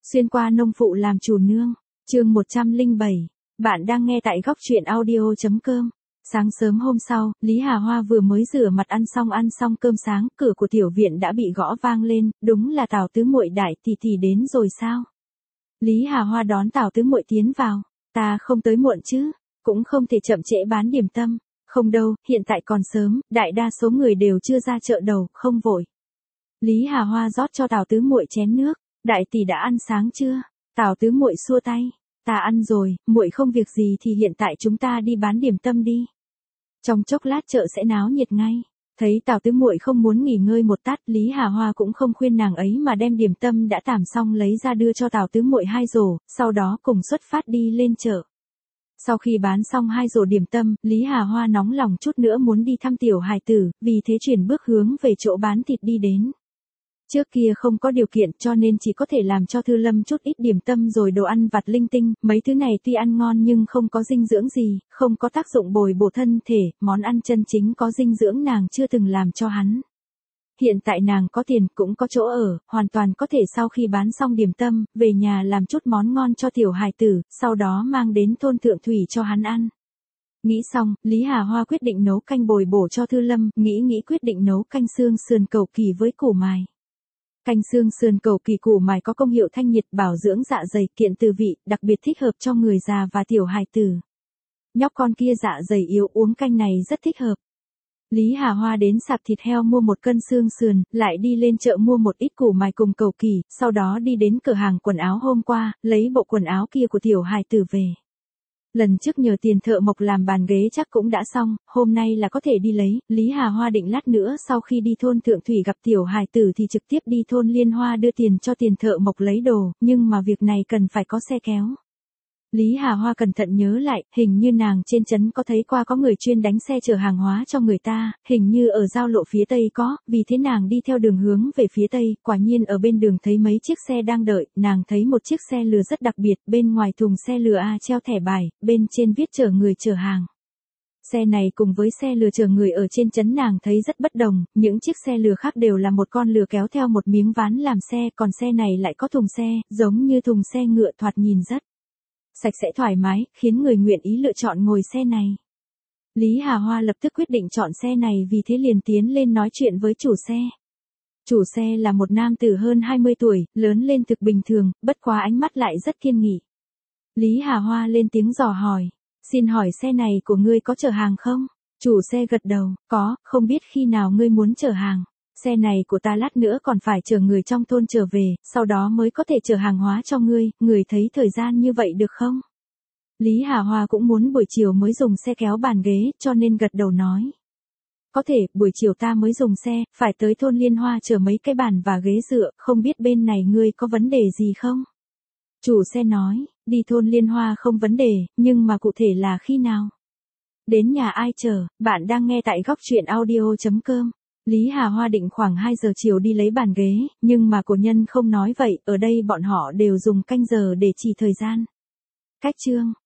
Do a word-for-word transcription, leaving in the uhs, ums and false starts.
Xuyên qua nông phụ làm chủ nương, chương một trăm lẻ bảy. Bạn đang nghe tại góc truyện audio chấm com. Sáng sớm hôm sau, Lý Hà Hoa vừa mới rửa mặt ăn xong ăn xong cơm sáng, cửa của tiểu viện đã bị gõ vang lên, đúng là Tào tứ muội đại tỷ tỷ đến rồi sao? Lý Hà Hoa đón Tào tứ muội tiến vào, ta không tới muộn chứ, cũng không thể chậm trễ bán điểm tâm, không đâu, hiện tại còn sớm, đại đa số người đều chưa ra chợ đầu, không vội. Lý Hà Hoa rót cho Tào tứ muội chén nước, đại tỷ đã ăn sáng chưa? Tào tứ muội xua tay, ta ăn rồi, muội không việc gì thì hiện tại chúng ta đi bán điểm tâm đi. Trong chốc lát chợ sẽ náo nhiệt ngay. Thấy Tào tứ muội không muốn nghỉ ngơi một tát, Lý Hà Hoa cũng không khuyên nàng ấy mà đem điểm tâm đã tảm xong lấy ra đưa cho Tào tứ muội hai rổ, sau đó cùng xuất phát đi lên chợ. Sau khi bán xong hai rổ điểm tâm, Lý Hà Hoa nóng lòng chút nữa muốn đi thăm tiểu hài tử, vì thế chuyển bước hướng về chỗ bán thịt đi đến. Trước kia không có điều kiện cho nên chỉ có thể làm cho Thư Lâm chút ít điểm tâm rồi đồ ăn vặt linh tinh, mấy thứ này tuy ăn ngon nhưng không có dinh dưỡng gì, không có tác dụng bồi bổ thân thể, món ăn chân chính có dinh dưỡng nàng chưa từng làm cho hắn. Hiện tại nàng có tiền cũng có chỗ ở, hoàn toàn có thể sau khi bán xong điểm tâm, về nhà làm chút món ngon cho tiểu hài tử, sau đó mang đến thôn Thượng Thủy cho hắn ăn. Nghĩ xong, Lý Hà Hoa quyết định nấu canh bồi bổ cho Thư Lâm, nghĩ nghĩ quyết định nấu canh xương sườn cầu kỳ với củ mài. Canh xương sườn cầu kỳ củ mài có công hiệu thanh nhiệt bảo dưỡng dạ dày kiện từ vị, đặc biệt thích hợp cho người già và tiểu hài tử. Nhóc con kia dạ dày yếu uống canh này rất thích hợp. Lý Hà Hoa đến sạp thịt heo mua một cân xương sườn, lại đi lên chợ mua một ít củ mài cùng cầu kỳ, sau đó đi đến cửa hàng quần áo hôm qua, lấy bộ quần áo kia của tiểu hài tử về. Lần trước nhờ tiền thợ mộc làm bàn ghế chắc cũng đã xong, hôm nay là có thể đi lấy, Lý Hà Hoa định lát nữa sau khi đi thôn Thượng Thủy gặp tiểu hài tử thì trực tiếp đi thôn Liên Hoa đưa tiền cho tiền thợ mộc lấy đồ, nhưng mà việc này cần phải có xe kéo. Lý Hà Hoa cẩn thận nhớ lại, hình như nàng trên trấn có thấy qua có người chuyên đánh xe chở hàng hóa cho người ta, hình như ở giao lộ phía Tây có, vì thế nàng đi theo đường hướng về phía Tây, quả nhiên ở bên đường thấy mấy chiếc xe đang đợi, nàng thấy một chiếc xe lừa rất đặc biệt, bên ngoài thùng xe lừa A treo thẻ bài, bên trên viết chở người chở hàng. Xe này cùng với xe lừa chở người ở trên trấn nàng thấy rất bất đồng, những chiếc xe lừa khác đều là một con lừa kéo theo một miếng ván làm xe, còn xe này lại có thùng xe, giống như thùng xe ngựa thoạt nhìn rất sạch sẽ thoải mái, khiến người nguyện ý lựa chọn ngồi xe này. Lý Hà Hoa lập tức quyết định chọn xe này vì thế liền tiến lên nói chuyện với chủ xe. Chủ xe là một nam tử hơn hai mươi tuổi, lớn lên thực bình thường, bất quá ánh mắt lại rất kiên nghị. Lý Hà Hoa lên tiếng dò hỏi, xin hỏi xe này của ngươi có chở hàng không? Chủ xe gật đầu, có, không biết khi nào ngươi muốn chở hàng. Xe này của ta lát nữa còn phải chở người trong thôn trở về, sau đó mới có thể chở hàng hóa cho ngươi, người thấy thời gian như vậy được không? Lý Hà Hoa cũng muốn buổi chiều mới dùng xe kéo bàn ghế, cho nên gật đầu nói. Có thể, buổi chiều ta mới dùng xe, phải tới thôn Liên Hoa chở mấy cái bàn và ghế dựa, không biết bên này ngươi có vấn đề gì không? Chủ xe nói, đi thôn Liên Hoa không vấn đề, nhưng mà cụ thể là khi nào? Đến nhà ai chờ, bạn đang nghe tại góc truyện audio chấm com. Lý Hà Hoa định khoảng hai giờ chiều đi lấy bàn ghế, nhưng mà cổ nhân không nói vậy, ở đây bọn họ đều dùng canh giờ để chỉ thời gian. Cách chương,